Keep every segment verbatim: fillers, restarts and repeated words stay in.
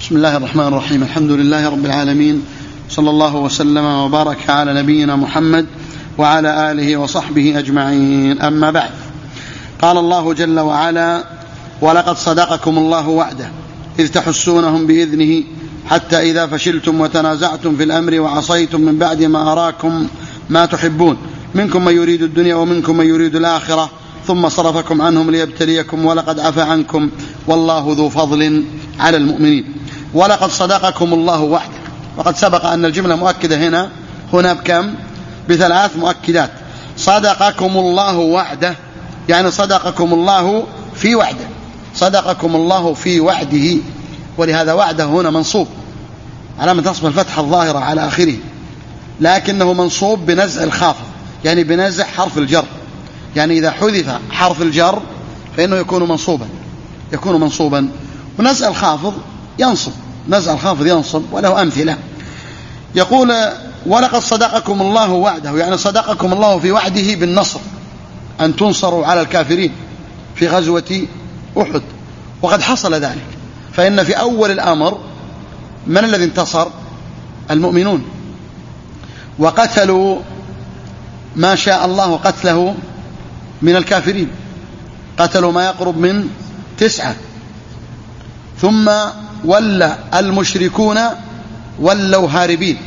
بسم الله الرحمن الرحيم. الحمد لله رب العالمين، صلى الله وسلم وبارك على نبينا محمد وعلى آله وصحبه أجمعين. أما بعد، قال الله جل وعلا: ولقد صدقكم الله وعده إذ تحسونهم بإذنه حتى إذا فشلتم وتنازعتم في الأمر وعصيتم من بعد ما أراكم ما تحبون منكم من يريد الدنيا ومنكم من يريد الآخرة ثم صرفكم عنهم ليبتليكم ولقد عفا عنكم والله ذو فضل على المؤمنين. ولقد صدقكم الله وعده. وقد سبق أن الجملة مؤكدة هنا هنا بكم؟ بثلاث مؤكدات. صدقكم الله وعده يعني صدقكم الله في وعده، صدقكم الله في وعده، ولهذا وعده هنا منصوب علامة نصب الفتحة الظاهرة على آخره، لكنه منصوب بنزع الخافض يعني بنزع حرف الجر، يعني إذا حذف حرف الجر فإنه يكون منصوبا يكون منصوبا ونزع الخافض ينصب، نزع الخافض ينصب، وله أمثلة. يقول: ولقد صدقكم الله وعده يعني صدقكم الله في وعده بالنصر، أن تنصروا على الكافرين في غزوة أحد، وقد حصل ذلك. فإن في أول الأمر من الذي انتصر؟ المؤمنون، وقتلوا ما شاء الله قتله من الكافرين، قتلوا ما يقرب من تسعة. ثم ولى المشركون ولوا هاربين،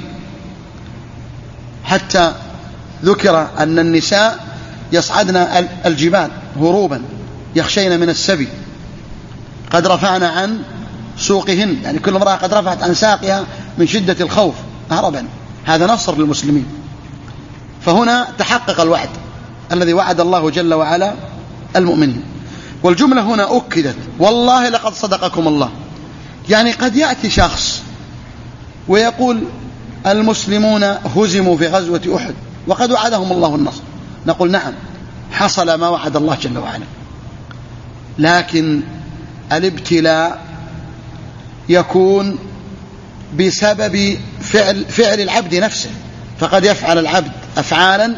حتى ذكر أن النساء يصعدن الجبال هروبا يخشين من السبي، قد رفعنا عن سوقهن، يعني كل امرأة قد رفعت عن ساقها من شدة الخوف هربا. هذا نصر للمسلمين. فهنا تحقق الوعد الذي وعد الله جل وعلا المؤمنين. والجملة هنا أكدت: والله لقد صدقكم الله. يعني قد يأتي شخص ويقول: المسلمون هزموا في غزوة أحد وقد وعدهم الله النصر. نقول: نعم، حصل ما وعد الله جل وعلا، لكن الابتلاء يكون بسبب فعل, فعل العبد نفسه، فقد يفعل العبد أفعالا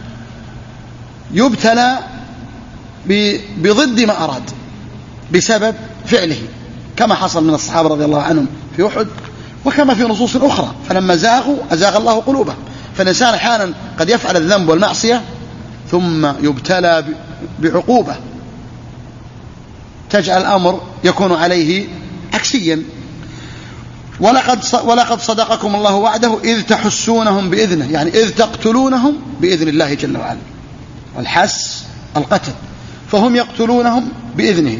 يبتلى بضد ما أراد بسبب فعله، كما حصل من الصحابة رضي الله عنهم في أحد، وكما في نصوص أخرى. فلما زاغوا أزاغ الله قلوبهم. فالإنسان أحيانا قد يفعل الذنب والمعصية ثم يبتلى بعقوبة تجعل الأمر يكون عليه عكسيا. ولقد ولقد صدقكم الله وعده إذ تحسونهم بإذنه يعني إذ تقتلونهم بإذن الله جل وعلا، والحس القتل، فهم يقتلونهم بإذنه.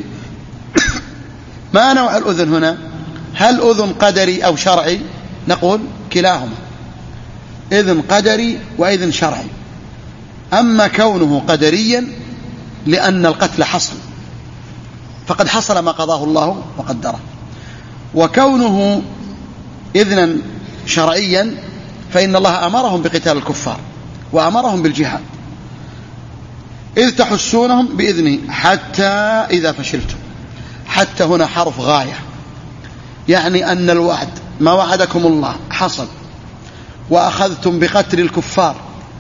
ما نوع الأذن هنا؟ هل أذن قدري أو شرعي؟ نقول كلاهما، إذن قدري وإذن شرعي. أما كونه قدريا لأن القتل حصل، فقد حصل ما قضاه الله وقدره. وكونه إذنا شرعيا فإن الله أمرهم بقتال الكفار وأمرهم بالجهاد. إذ تحسونهم بإذنه حتى إذا فشلتم. حتى هنا حرف غاية، يعني أن الوعد ما وعدكم الله حصل، وأخذتم بقتل الكفار،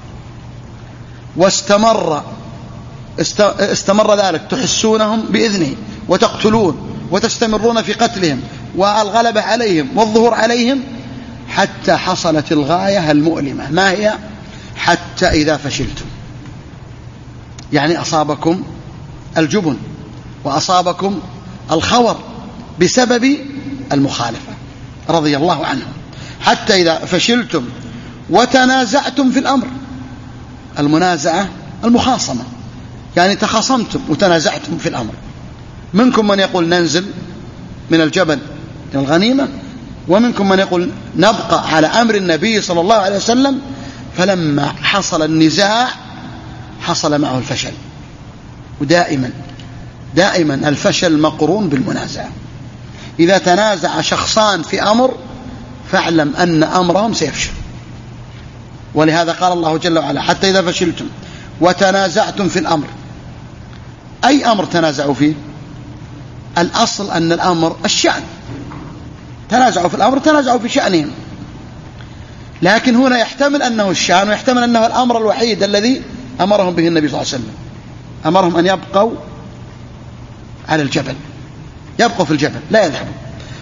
واستمر استمر ذلك، تحسونهم بإذنه وتقتلون وتستمرون في قتلهم والغلبة عليهم والظهور عليهم، حتى حصلت الغاية المؤلمة. ما هي؟ حتى إذا فشلتم، يعني أصابكم الجبن وأصابكم الخور بسبب المخالفة رضي الله عنهم. حتى إذا فشلتم وتنازعتم في الأمر. المنازعة المخاصمة، يعني تخاصمتم وتنازعتم في الأمر. منكم من يقول ننزل من الجبل إلى الغنيمة، ومنكم من يقول نبقى على أمر النبي صلى الله عليه وسلم. فلما حصل النزاع حصل معه الفشل. ودائما دائما الفشل مقرون بالمنازعة. إذا تنازع شخصان في أمر فاعلم أن أمرهم سيفشل. ولهذا قال الله جل وعلا: حتى إذا فشلتم وتنازعتم في الأمر. أي أمر تنازعوا فيه؟ الأصل أن الأمر الشأن، تنازعوا في الأمر، تنازعوا في شأنهم. لكن هنا يحتمل أنه الشأن، ويحتمل أنه الأمر الوحيد الذي أمرهم به النبي صلى الله عليه وسلم. أمرهم أن يبقوا على الجبل، يبقوا في الجبل لا يذهبوا.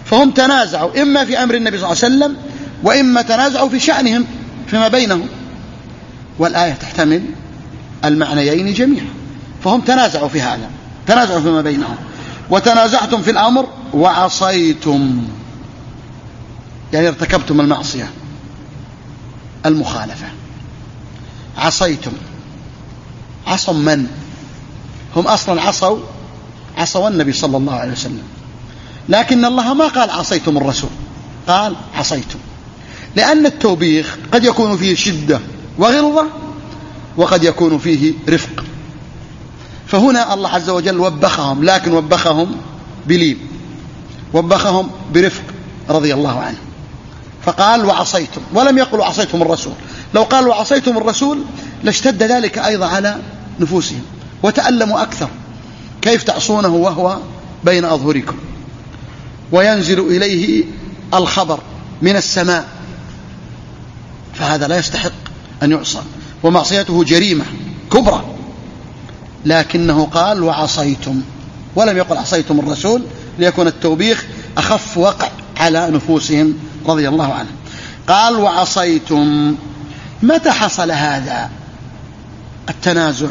فهم تنازعوا إما في أمر النبي صلى الله عليه وسلم وإما تنازعوا في شأنهم فيما بينهم، والآية تحتمل المعنيين جميعا. فهم تنازعوا في هذا، تنازعوا فيما بينهم. وتنازعتم في الأمر وعصيتم، يعني ارتكبتم المعصية المخالفة. عصيتم، عصوا من؟ هم أصلا عصوا عصوا النبي صلى الله عليه وسلم، لكن الله ما قال عصيتم الرسول، قال عصيتم، لأن التوبيخ قد يكون فيه شدة وغلظة وقد يكون فيه رفق. فهنا الله عز وجل وبخهم، لكن وبخهم بلين، وبخهم برفق رضي الله عنه، فقال وعصيتم، ولم يقل عصيتم الرسول. لو قال وعصيتم الرسول لاشتد ذلك أيضا على نفوسهم وتألموا أكثر. كيف تعصونه وهو بين أظهركم وينزل إليه الخبر من السماء؟ فهذا لا يستحق أن يعصى، ومعصيته جريمة كبرى. لكنه قال وعصيتم، ولم يقل عصيتم الرسول، ليكون التوبيخ أخف وقع على نفوسهم رضي الله عنه. قال وعصيتم. متى حصل هذا التنازع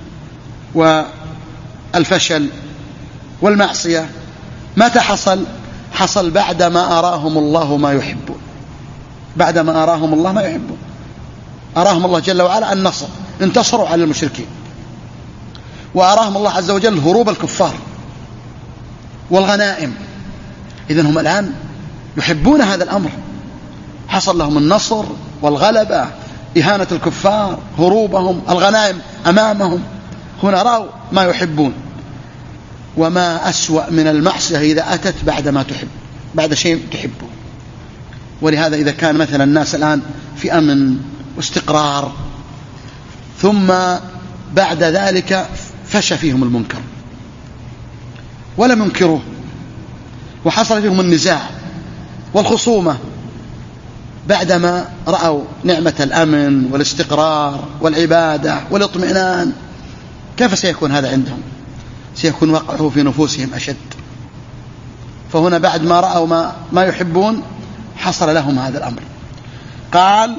والفشل والمعصية؟ متى حصل؟ حصل بعدما أراهم الله ما يحبون، بعدما أراهم الله ما يحبون. أراهم الله جل وعلا النصر، انتصروا على المشركين، وأراهم الله عز وجل هروب الكفار والغنائم. إذن هم الآن يحبون هذا الأمر، حصل لهم النصر والغلبة، إهانة الكفار، هروبهم، الغنائم أمامهم. هنا رأوا ما يحبون. وما أسوأ من المعصية إذا أتت بعد ما تحب، بعد شيء تحبه. ولهذا إذا كان مثلا الناس الآن في أمن واستقرار، ثم بعد ذلك فشى فيهم المنكر ولم ينكروه، وحصل فيهم النزاع والخصومة بعدما رأوا نعمة الأمن والاستقرار والعبادة والاطمئنان، كيف سيكون هذا عندهم؟ سيكون وقعه في نفوسهم أشد. فهنا بعد ما رأوا ما, ما يحبون حصل لهم هذا الأمر. قال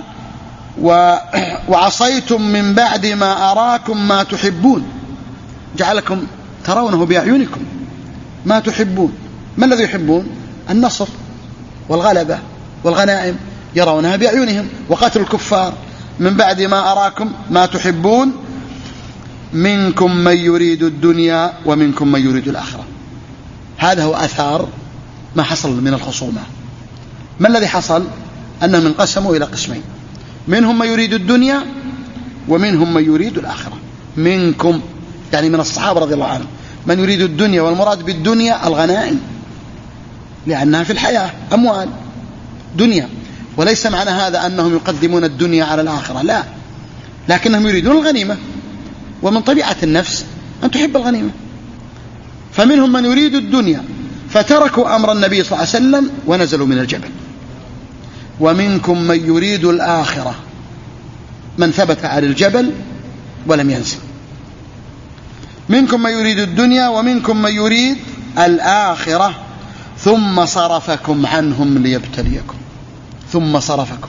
وعصيتم من بعد ما أراكم ما تحبون، جعلكم ترونه بأعينكم ما تحبون. ما الذي يحبون؟ النصر والغلبة والغنائم، يرونها بأعينهم، وقتل الكفار. من بعد ما أراكم ما تحبون منكم من يريد الدنيا ومنكم من يريد الآخرة. هذا هو أثار ما حصل من الخصومة. ما الذي حصل؟ أنهم انقسموا إلى قسمين، منهم من يريد الدنيا ومنهم من يريد الآخرة. منكم يعني من الصحابة رضي الله عنهم من يريد الدنيا، والمراد بالدنيا الغنائم، لأنها في الحياة أموال دنيا، وليس معنى هذا أنهم يقدمون الدنيا على الآخرة، لا، لكنهم يريدون الغنيمة، ومن طبيعة النفس أن تحب الغنيمة. فمنهم من يريد الدنيا فتركوا أمر النبي صلى الله عليه وسلم ونزلوا من الجبل. ومنكم من يريد الآخرة، من ثبت على الجبل ولم ينزل. منكم من يريد الدنيا ومنكم من يريد الآخرة ثم صرفكم عنهم ليبتليكم. ثم صرفكم،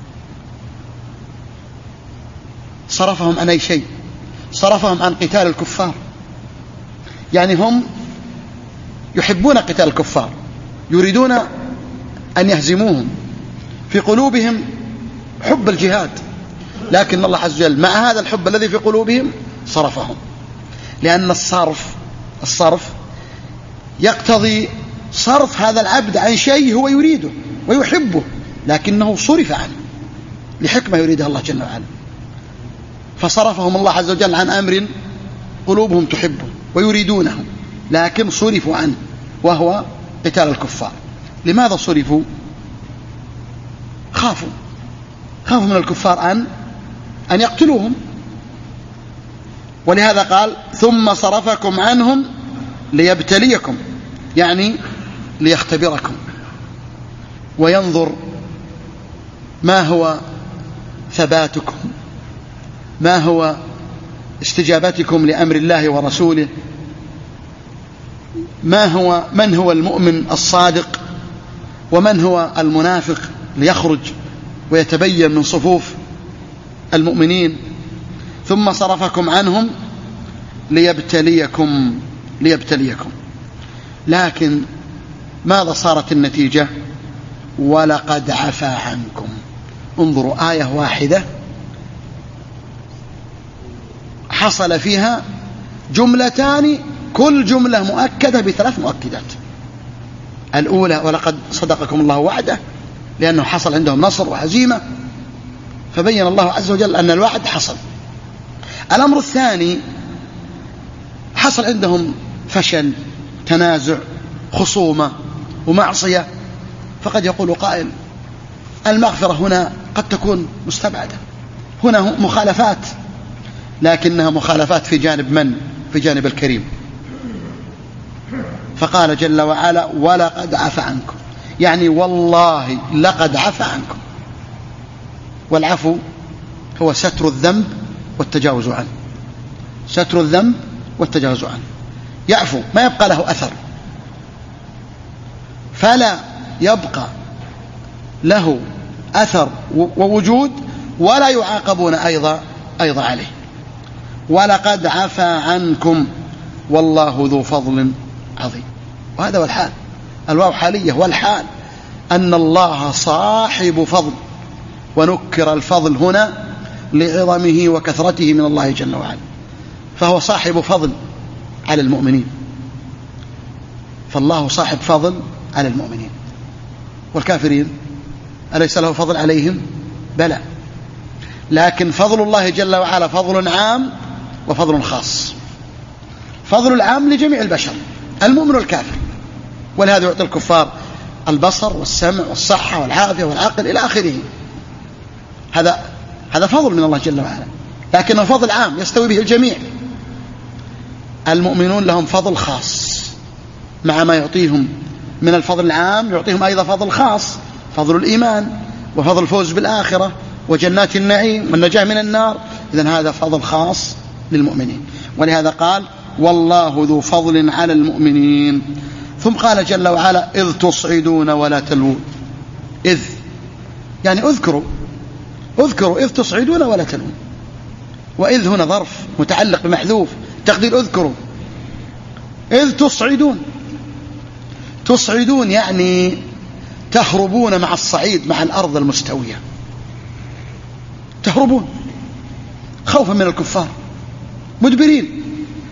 صرفهم عن أي شيء؟ صرفهم عن قتال الكفار. يعني هم يحبون قتال الكفار، يريدون أن يهزموهم، في قلوبهم حب الجهاد، لكن الله عز وجل مع هذا الحب الذي في قلوبهم صرفهم. لأن الصرف الصرف يقتضي صرف هذا العبد عن شيء هو يريده ويحبه، لكنه صرف عنه لحكمة يريدها الله جل وعلا. فصرفهم الله عز وجل عن أمر قلوبهم تحبه ويريدونه، لكن صرفوا عنه، وهو قتال الكفار. لماذا صرفوا؟ خافوا خافوا من الكفار أن أن يقتلوهم. ولهذا قال ثم صرفكم عنهم ليبتليكم، يعني ليختبركم وينظر ما هو ثباتكم، ما هو استجابتكم لأمر الله ورسوله، ما هو من هو المؤمن الصادق ومن هو المنافق ليخرج ويتبين من صفوف المؤمنين، ثم صرفكم عنهم ليبتليكم ليبتليكم لكن ماذا صارت النتيجة؟ ولقد عفا عنكم. انظروا، آية واحدة حصل فيها جملتان، كل جملة مؤكدة بثلاث مؤكدات. الأولى ولقد صدقكم الله وعده، لأنه حصل عندهم نصر وهزيمة، فبين الله عز وجل أن الوعد حصل. الأمر الثاني، حصل عندهم فشل، تنازع، خصومة ومعصية، فقد يقول قائل المغفرة هنا قد تكون مستبعدة، هنا مخالفات، لكنها مخالفات في جانب من؟ في جانب الكريم. فقال جل وعلا ولقد عفا عنكم، يعني والله لقد عفا عنكم. والعفو هو ستر الذنب والتجاوز عنه، ستر الذنب والتجاوز عنه. يعفو، ما يبقى له أثر، فلا يبقى له أثر ووجود، ولا يعاقبون أيضا أيضا عليه. ولقد عفا عنكم والله ذو فضل عظيم. وهذا هو الحال، الواو حالية، والحال أن الله صاحب فضل، ونكر الفضل هنا لعظمه وكثرته من الله جل وعلا، فهو صاحب فضل على المؤمنين. فالله صاحب فضل على المؤمنين، والكافرين أليس له فضل عليهم؟ بلى، لكن فضل الله جل وعلا فضل عام وفضل خاص. فضل العام لجميع البشر، المؤمن والكافر، ولهذا يعطي الكفار البصر والسمع والصحة والعافية والعقل إلى آخره. هذا هذا فضل من الله جل وعلا، لكنه فضل عام يستوي به الجميع. المؤمنون لهم فضل خاص، مع ما يعطيهم من الفضل العام يعطيهم أيضا فضل خاص، فضل الإيمان وفضل الفوز بالآخرة وجنات النعيم والنجاة من النار. إذن هذا فضل خاص للمؤمنين، ولهذا قال والله ذو فضل على المؤمنين. ثم قال جل وعلا إذ تصعدون ولا تلوون. إذ يعني اذكروا، اذكروا إذ تصعدون ولا تلوون. وإذ هنا ظرف متعلق بمحذوف، تقدير اذكروا إذ تصعدون. تصعدون يعني تهربون مع الصعيد، مع الأرض المستوية، تهربون خوفا من الكفار، مدبرين.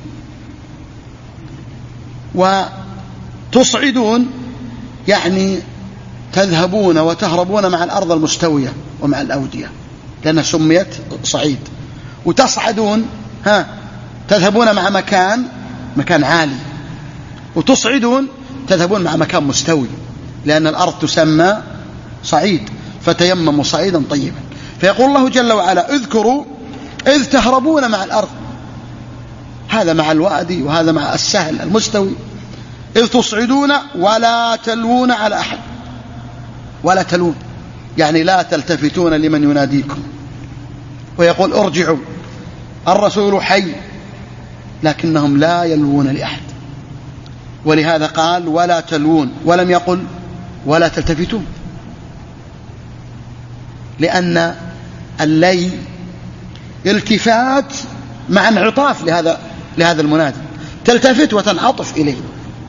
وتصعدون يعني تذهبون وتهربون مع الأرض المستوية ومع الأودية، لأنها سميت صعيد. وتصعدون ها تذهبون مع مكان مكان عالي، وتصعدون تذهبون مع مكان مستوي، لأن الأرض تسمى صعيد، فتيمموا صعيدا طيبا. فيقول الله جل وعلا اذكروا إذ تهربون مع الأرض، هذا مع الوادي وهذا مع السهل المستوي. إذ تصعدون ولا تلوون على أحد، ولا تلوون يعني لا تلتفتون لمن يناديكم ويقول ارجعوا، الرسول حي، لكنهم لا يلوون لأحد. ولهذا قال ولا تلوون، ولم يقل ولا تلتفتون، لأن اللي التفات مع انعطاف لهذا لهذا المنادي، تلتفت وتنعطف إليه،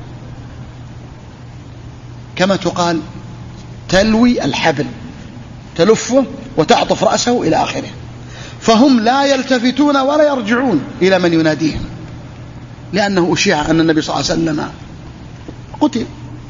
كما تقال تلوي الحبل، تلفه وتعطف رأسه إلى آخره. فهم لا يلتفتون ولا يرجعون إلى من يناديهم، لأنه أشيع أن النبي صلى الله عليه وسلم قتل،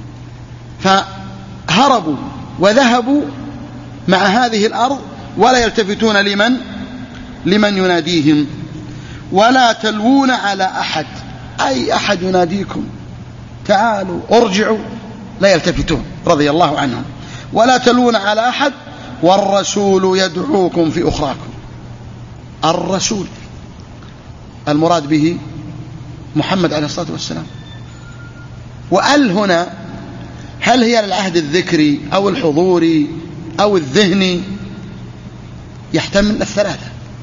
فهربوا وذهبوا مع هذه الأرض ولا يلتفتون لمن لمن يناديهم. ولا تلوون على أحد، أي أحد يناديكم تعالوا ارجعوا لا يلتفتون رضي الله عنهم. ولا تلوون على أحد والرسول يدعوكم في أخراكم. الرسول المراد به محمد عليه الصلاة والسلام. وأل هنا هل هي للعهد الذكري أو الحضوري أو الذهني؟ يحتمل الثلاثة.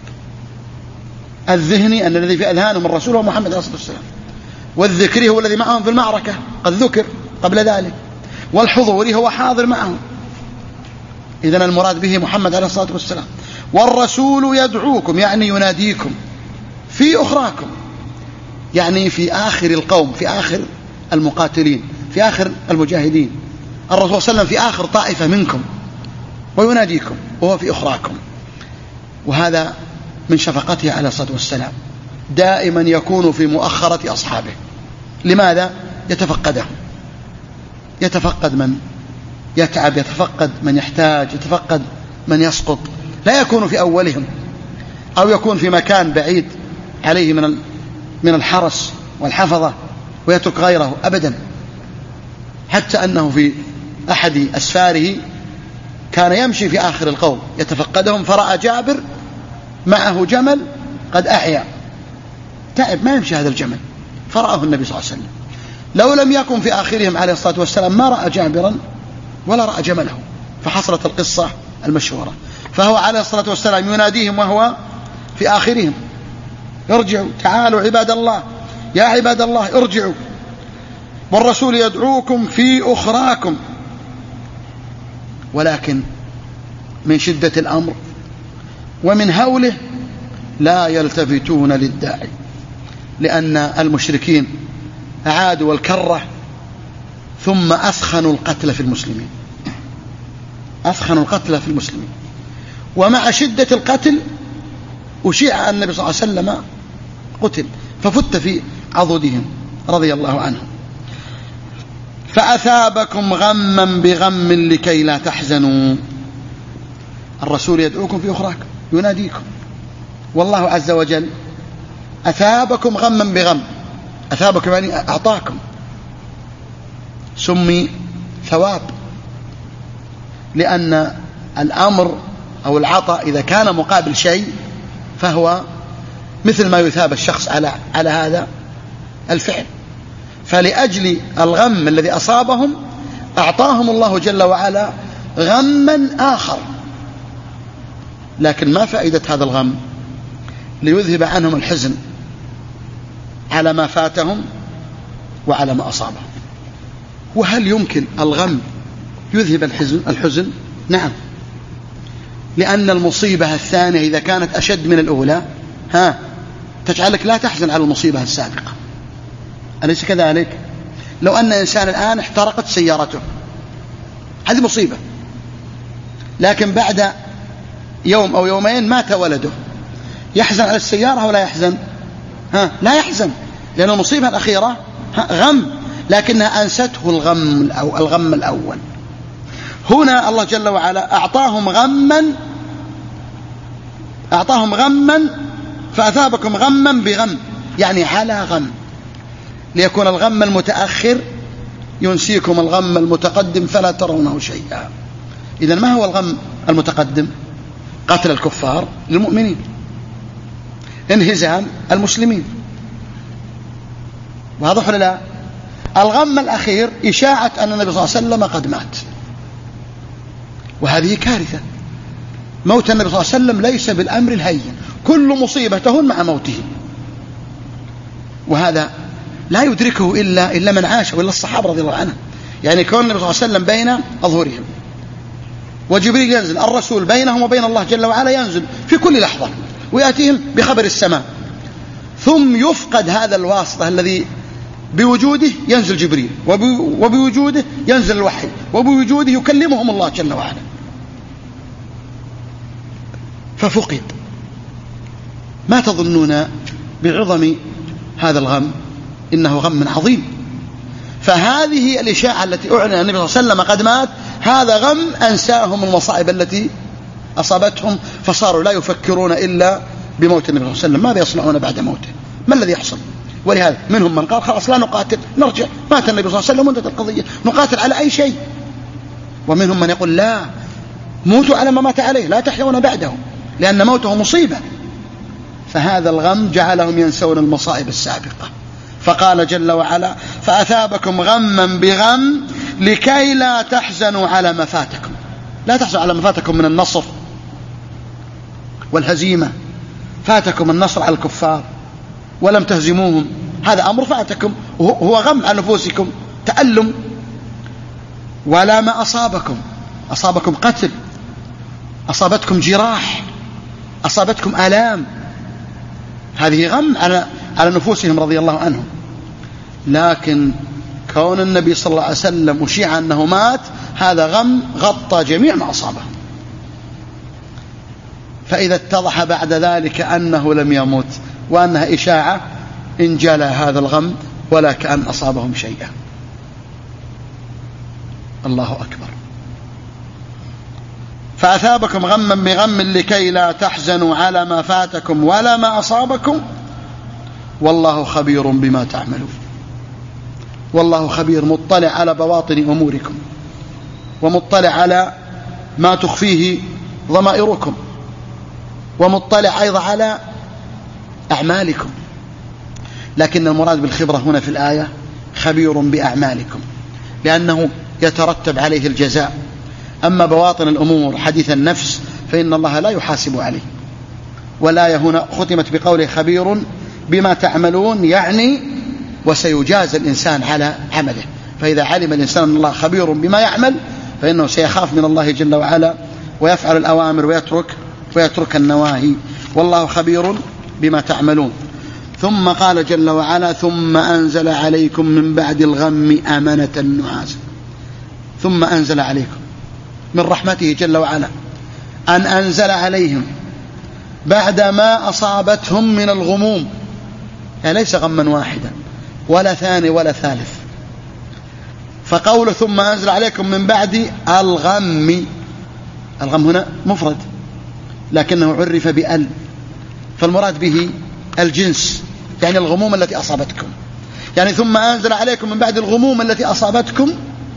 الذهني أن الذي في أذهانهم الرسول هو محمد عليه الصلاة والسلام، والذكري هو الذي معهم في المعركة قد ذكر قبل ذلك، والحضور هو حاضر معهم. إذن المراد به محمد عليه الصلاة والسلام. والرسول يدعوكم يعني يناديكم في أخراكم، يعني في آخر القوم، في آخر المقاتلين، في آخر المجاهدين. الرسول صلى الله عليه وسلم في آخر طائفة منكم ويناديكم وهو في أخراكم. وهذا من شفقته عليه الصلاة والسلام، دائما يكون في مؤخرة أصحابه. لماذا؟ يتفقدهم، يتفقد من يتعب، يتفقد من يحتاج، يتفقد من يسقط. لا يكون في أولهم أو يكون في مكان بعيد عليه من من الحرس والحفظة ويترك غيره أبدا. حتى أنه في أحد أسفاره كان يمشي في آخر القوم يتفقدهم، فرأى جابر معه جمل قد أحيا، تعب ما يمشي هذا الجمل، فرآه النبي صلى الله عليه وسلم. لو لم يكن في آخرهم عليه الصلاة والسلام ما رأى جابرا ولا رأى جمله، فحصلت القصة المشهورة. فهو عليه الصلاة والسلام يناديهم وهو في آخرهم: ارجعوا، تعالوا عباد الله، يا عباد الله ارجعوا. والرسول يدعوكم في أخراكم. ولكن من شدة الأمر ومن هوله لا يلتفتون للداعي، لأن المشركين أعادوا الكرة ثم أثخنوا القتل في المسلمين، أثخنوا القتل في المسلمين. ومع شدة القتل أشيع النبي صلى الله عليه وسلم قتل، ففت في عضدهم رضي الله عنهم. فأثابكم غما بغم لكي لا تحزنوا. الرسول يدعوكم في أخراكم، يناديكم، والله عز وجل أثابكم غما بغم. أثابكم يعني أعطاكم، سمي ثواب، لأن الأمر أو العطاء إذا كان مقابل شيء فهو مثل ما يثاب الشخص على على هذا الفعل. فلأجل الغم الذي أصابهم أعطاهم الله جل وعلا غما آخر. لكن ما فائدة هذا الغم؟ ليذهب عنهم الحزن على ما فاتهم وعلى ما أصابهم. وهل يمكن الغم يذهب الحزن؟ الحزن نعم، لأن المصيبة الثانية إذا كانت أشد من الأولى ها تجعلك لا تحزن على المصيبة السابقة، أليس كذلك؟ لو أن إنسان الآن احترقت سيارته، هذه مصيبة، لكن بعد يوم أو يومين مات ولده، يحزن على السيارة ولا يحزن؟ ها لا يحزن، لأن المصيبة الأخيرة غم، لكنها أنسته الغم أو الغم الأول. هنا الله جل وعلا أعطاهم غما، أعطاهم غما فأثابكم غما بغم، يعني على غم، ليكون الغم المتأخر ينسيكم الغم المتقدم فلا ترونه شيئا. إذن ما هو الغم المتقدم؟ قتل الكفار للمؤمنين، انهزام المسلمين، واضح ولا لا؟ الغم الأخير إشاعة أن النبي صلى الله عليه وسلم قد مات، وهذه كارثة. موت النبي صلى الله عليه وسلم ليس بالأمر الهين، كل مصيبة تهون مع موته، وهذا لا يدركه إلا إلا من عاش، وإلا الصحابة رضي الله عنهم. يعني كون النبي صلى الله عليه وسلم بين أظهرهم، وجبريل ينزل، الرسول بينهم وبين الله جل وعلا ينزل في كل لحظة ويأتيهم بخبر السماء، ثم يفقد هذا الواسطة الذي بوجوده ينزل جبريل، وبوجوده ينزل الوحي، وبوجوده يكلمهم الله جل وعلا، ففقد. ما تظنون بعظم هذا الغم؟ إنه غم عظيم. فهذه الإشاعة التي أعلن النبي صلى الله عليه وسلم قد مات، هذا غم أنساهم المصائب التي أصابتهم، فصاروا لا يفكرون إلا بموت النبي صلى الله عليه وسلم. ماذا يصنعون بعد موته؟ ما الذي يحصل؟ ولهذا منهم من قال خلاص لا نقاتل، نرجع، مات النبي صلى الله عليه وسلم وانتهت القضية، نقاتل على أي شيء. ومنهم من يقول لا، موتوا على ما مات عليه، لا تحيون بعده، لأن موته مصيبة. فهذا الغم جعلهم ينسون المصائب السابقة. فقال جل وعلا: فأثابكم غما بغم لكي لا تحزنوا على ما فاتكم. لا تحزنوا على ما فاتكم من النصر والهزيمة، فاتكم النصر على الكفار ولم تهزموهم، هذا أمر فاتكم، هو غم على نفوسكم، تألم. ولا ما أصابكم، أصابكم قتل، أصابتكم جراح، أصابتكم آلام، هذه غم على على نفوسهم رضي الله عنهم. لكن كون النبي صلى الله عليه وسلم أشيع أنه مات، هذا غم غطى جميع ما أصابه. فإذا اتضح بعد ذلك أنه لم يمت وأنها إشاعة، انجلى هذا الغم ولا كأن أصابهم شيئا. الله أكبر. فأثابكم غما بغم لكي لا تحزنوا على ما فاتكم ولا ما أصابكم والله خبير بما تعملون. والله خبير، مطلع على بواطن أموركم، ومطلع على ما تخفيه ضمائركم، ومطلع أيضا على أعمالكم. لكن المراد بالخبرة هنا في الآية خبير بأعمالكم، لأنه يترتب عليه الجزاء. أما بواطن الأمور حديث النفس فإن الله لا يحاسب عليه. ولا هنا ختمت بقوله خبير بما تعملون، يعني وسيجازى الإنسان على عمله. فإذا علم الإنسان أن الله خبير بما يعمل فإنه سيخاف من الله جل وعلا ويفعل الأوامر ويترك ويترك النواهي. والله خبير بما تعملون. ثم قال جل وعلا ثم أنزل عليكم من بعد الغم أمنة نعاسا. ثم أنزل عليكم من رحمته جل وعلا أن أنزل عليهم بعد ما أصابتهم من الغموم، يعني ليس غما واحدا ولا ثاني ولا ثالث. فقول ثم أنزل عليكم من بعد الغم، الغم هنا مفرد لكنه عرف بأل، فالمراد به الجنس، يعني الغموم التي أصابتكم. يعني ثم أنزل عليكم من بعد الغموم التي أصابتكم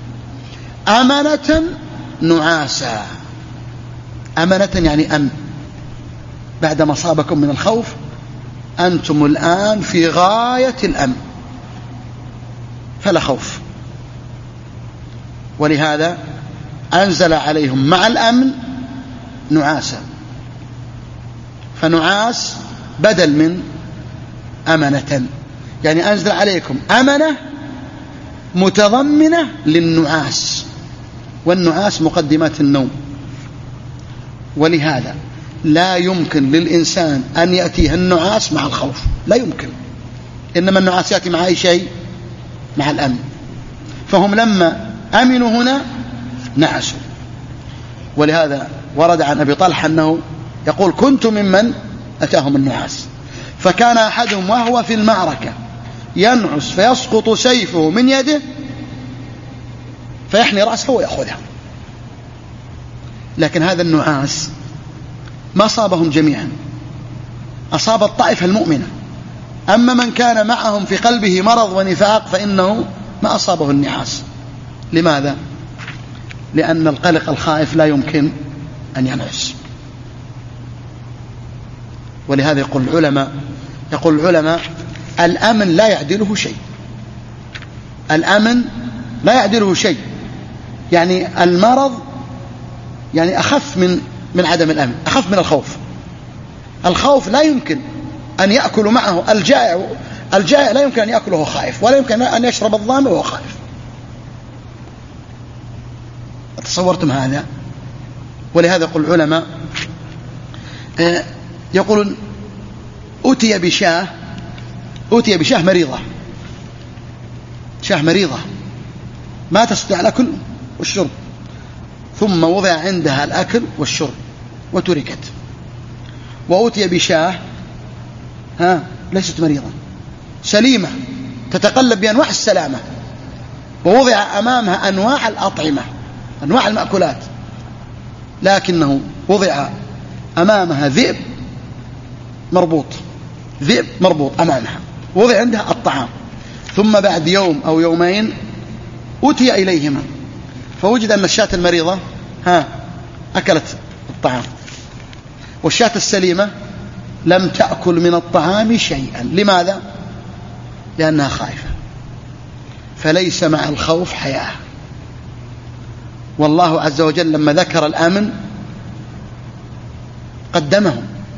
أمنة نعاسا. أمنة يعني أمن، بعد ما أصابكم من الخوف أنتم الآن في غاية الأمن فلا خوف. ولهذا أنزل عليهم مع الأمن نعاسا، فنعاس بدل من أمنة، يعني أنزل عليكم أمنة متضمنة للنعاس، والنعاس مقدمات النوم. ولهذا لا يمكن للإنسان أن يأتيه النعاس مع الخوف، لا يمكن. إنما النعاس يأتي مع أي شيء؟ مع الأمن. فهم لما أمنوا هنا نعسوا. ولهذا ورد عن أبي طلحة أنه يقول كنت ممن أتاهم النعاس، فكان أحدهم وهو في المعركة ينعس فيسقط سيفه من يده فيحني رأسه ويأخذها. لكن هذا النعاس ما أصابهم جميعا، أصاب الطائفة المؤمنة. أما من كان معهم في قلبه مرض ونفاق فإنه ما أصابه النعاس. لماذا؟ لأن القلق الخائف لا يمكن أن ينعس. ولهذا يقول العلماء يقول العلماء الأمن لا يعدله شيء، الأمن لا يعدله شيء. يعني المرض يعني أخف من من عدم الأمن، أخف من الخوف. الخوف لا يمكن أن يأكل معه الجائع، الجائع لا يمكن أن يأكله وهو خائف، ولا يمكن أن يشرب الظامئ وهو خائف. تصورتم هذا؟ ولهذا يقول العلماء يقولون أتي بشاه أتي بشاه مريضة، شاه مريضة ما تستطيع الأكل والشرب، ثم وضع عندها الأكل والشرب وتركت. وأتي بشاه ها ليست مريضة، سليمة تتقلب بأنواع السلامة، ووضع أمامها أنواع الأطعمة، أنواع المأكولات، لكنه وضع أمامها ذئب مربوط، ذئب مربوط أمامها، وضع عندها الطعام. ثم بعد يوم أو يومين أتي إليهما فوجد أن الشاة المريضة ها أكلت الطعام، والشاة السليمة لم تأكل من الطعام شيئا. لماذا؟ لأنها خائفة. فليس مع الخوف حياة. والله عز وجل لما ذكر الأمن قدمه.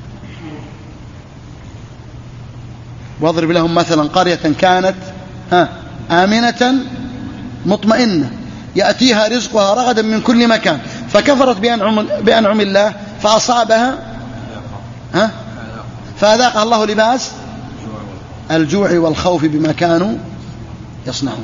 واضرب لهم مثلا قرية كانت ها آمنة مطمئنة يأتيها رزقها رغدا من كل مكان فكفرت بأنعم, بأنعم الله فأصابها ها فأذاقها الله لباس الجوع والخوف بما كانوا يصنعون.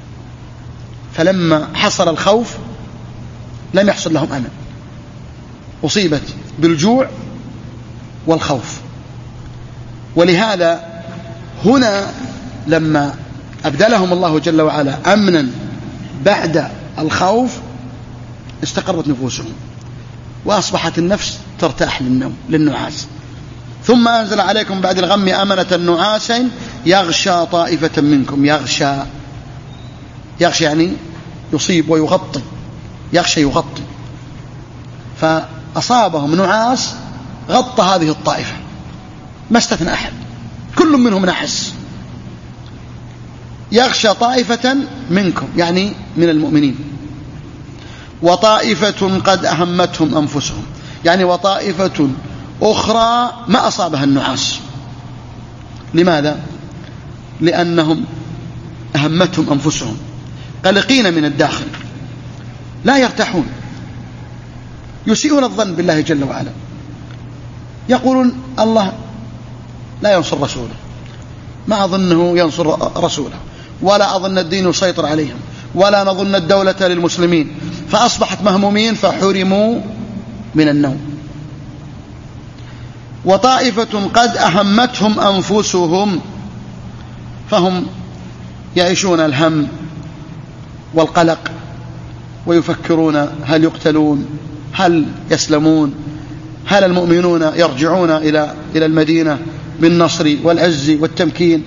فلما حصل الخوف لم يحصل لهم أمن، أصيبت بالجوع والخوف. ولهذا هنا لما أبدلهم الله جل وعلا أمنا بعد الخوف استقرت نفوسهم وأصبحت النفس ترتاح للنوم للنعاس. ثم أنزل عليكم بعد الغم أمنة نعاسا يغشى طائفة منكم. يغشى يغشى يعني يصيب ويغطي، يغشى يغطي، فأصابهم نعاس غطى هذه الطائفة ما استثنى أحد، كل منهم نحس. يغشى طائفة منكم يعني من المؤمنين، وطائفة قد أهمتهم أنفسهم يعني وطائفة أخرى ما أصابها النعاس. لماذا؟ لأنهم أهمتهم أنفسهم، قلقين من الداخل لا يرتاحون، يسيئون الظن بالله جل وعلا، يقولون الله لا ينصر رسوله، ما أظنه ينصر رسوله، ولا أظن الدين يسيطر عليهم، ولا نظن الدولة للمسلمين، فأصبحت مهمومين فحرموا من النوم. وطائفة قد أهمتهم أنفسهم فهم يعيشون الهم والقلق ويفكرون هل يقتلون، هل يسلمون، هل المؤمنون يرجعون إلى إلى المدينة بالنصر والعز والتمكين.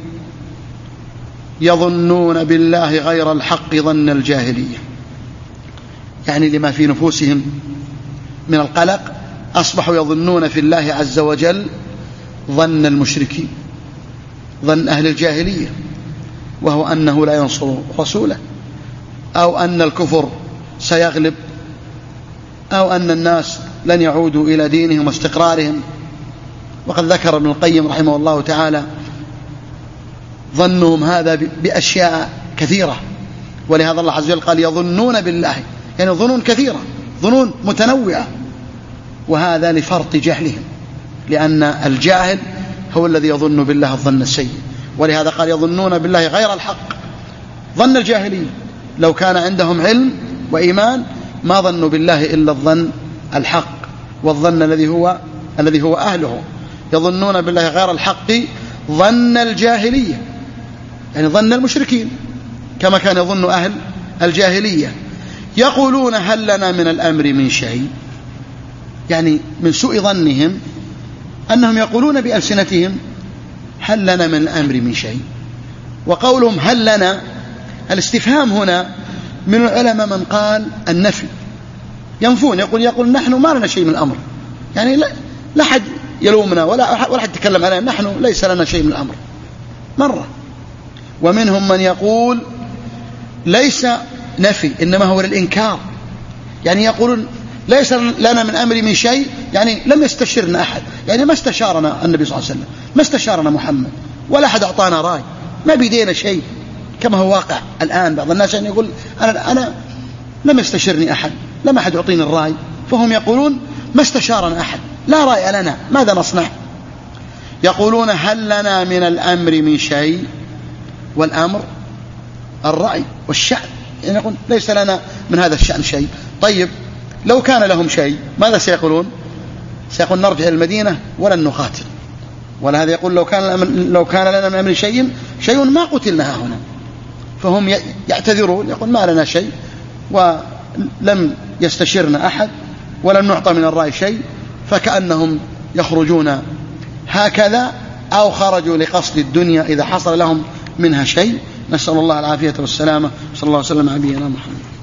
يظنون بالله غير الحق ظن الجاهلية، يعني لما في نفوسهم من القلق أصبحوا يظنون في الله عز وجل ظن المشركين، ظن أهل الجاهلية، وهو أنه لا ينصر رسوله، أو أن الكفر سيغلب، أو أن الناس لن يعودوا إلى دينهم واستقرارهم. وقد ذكر ابن القيم رحمه الله تعالى ظنهم هذا بأشياء كثيرة، ولهذا الله عز وجل قال يظنون بالله، يعني ظنون كثيرة، ظنون متنوعة، وهذا لفرط جهلهم، لأن الجاهل هو الذي يظن بالله الظن السيء. ولهذا قال يظنون بالله غير الحق ظن الجاهلية، لو كان عندهم علم وإيمان ما ظنوا بالله إلا الظن الحق، والظن الذي هو الذي هو أهله. يظنون بالله غير الحق ظن الجاهلية، يعني ظن المشركين كما كان يظن أهل الجاهلية. يقولون هل لنا من الأمر من شيء، يعني من سوء ظنهم أنهم يقولون بألسنتهم هل لنا من الأمر من شيء. وقولهم هل لنا، الاستفهام هنا من العلماء من قال النفي، ينفون، يقول يقول نحن ما لنا شيء من الأمر، يعني لا, لا حد يلومنا ولا ولا حد يتكلم علينا، نحن ليس لنا شيء من الأمر مرة. ومنهم من يقول ليس نفي إنما هو للإنكار، يعني يقولون ليس لنا من أمر من شيء، يعني لم يستشرنا أحد، يعني ما استشارنا النبي صلى الله عليه وسلم، ما استشارنا محمد، ولا أحد أعطانا رأي، ما بيدينا شيء، كما هو واقع الآن. بعض الناس يعني يقول أنا, أنا لم يستشرني أحد، لم أحد يعطيني الرأي، فهم يقولون ما استشارنا أحد، لا رأي لنا، ماذا نصنع؟ يقولون هل لنا من الأمر من شيء، والأمر الرأي والشأن، يعني يقول ليس لنا من هذا الشأن شيء. طيب لو كان لهم شيء ماذا سيقولون؟ سيقول نرجع إلى المدينة ولن نقاتل. ولهذا يقول لو كان لو كان لنا من أمر شيء شيء ما قتلنا هنا. فهم يعتذرون، يقول ما لنا شيء ولم يستشرنا أحد ولم نعطى من الرأي شيء، فكأنهم يخرجون هكذا أو خرجوا لقصد الدنيا إذا حصل لهم منها شيء. نسأل الله العافية والسلامة. صلى الله عليه وسلم على نبينا محمد.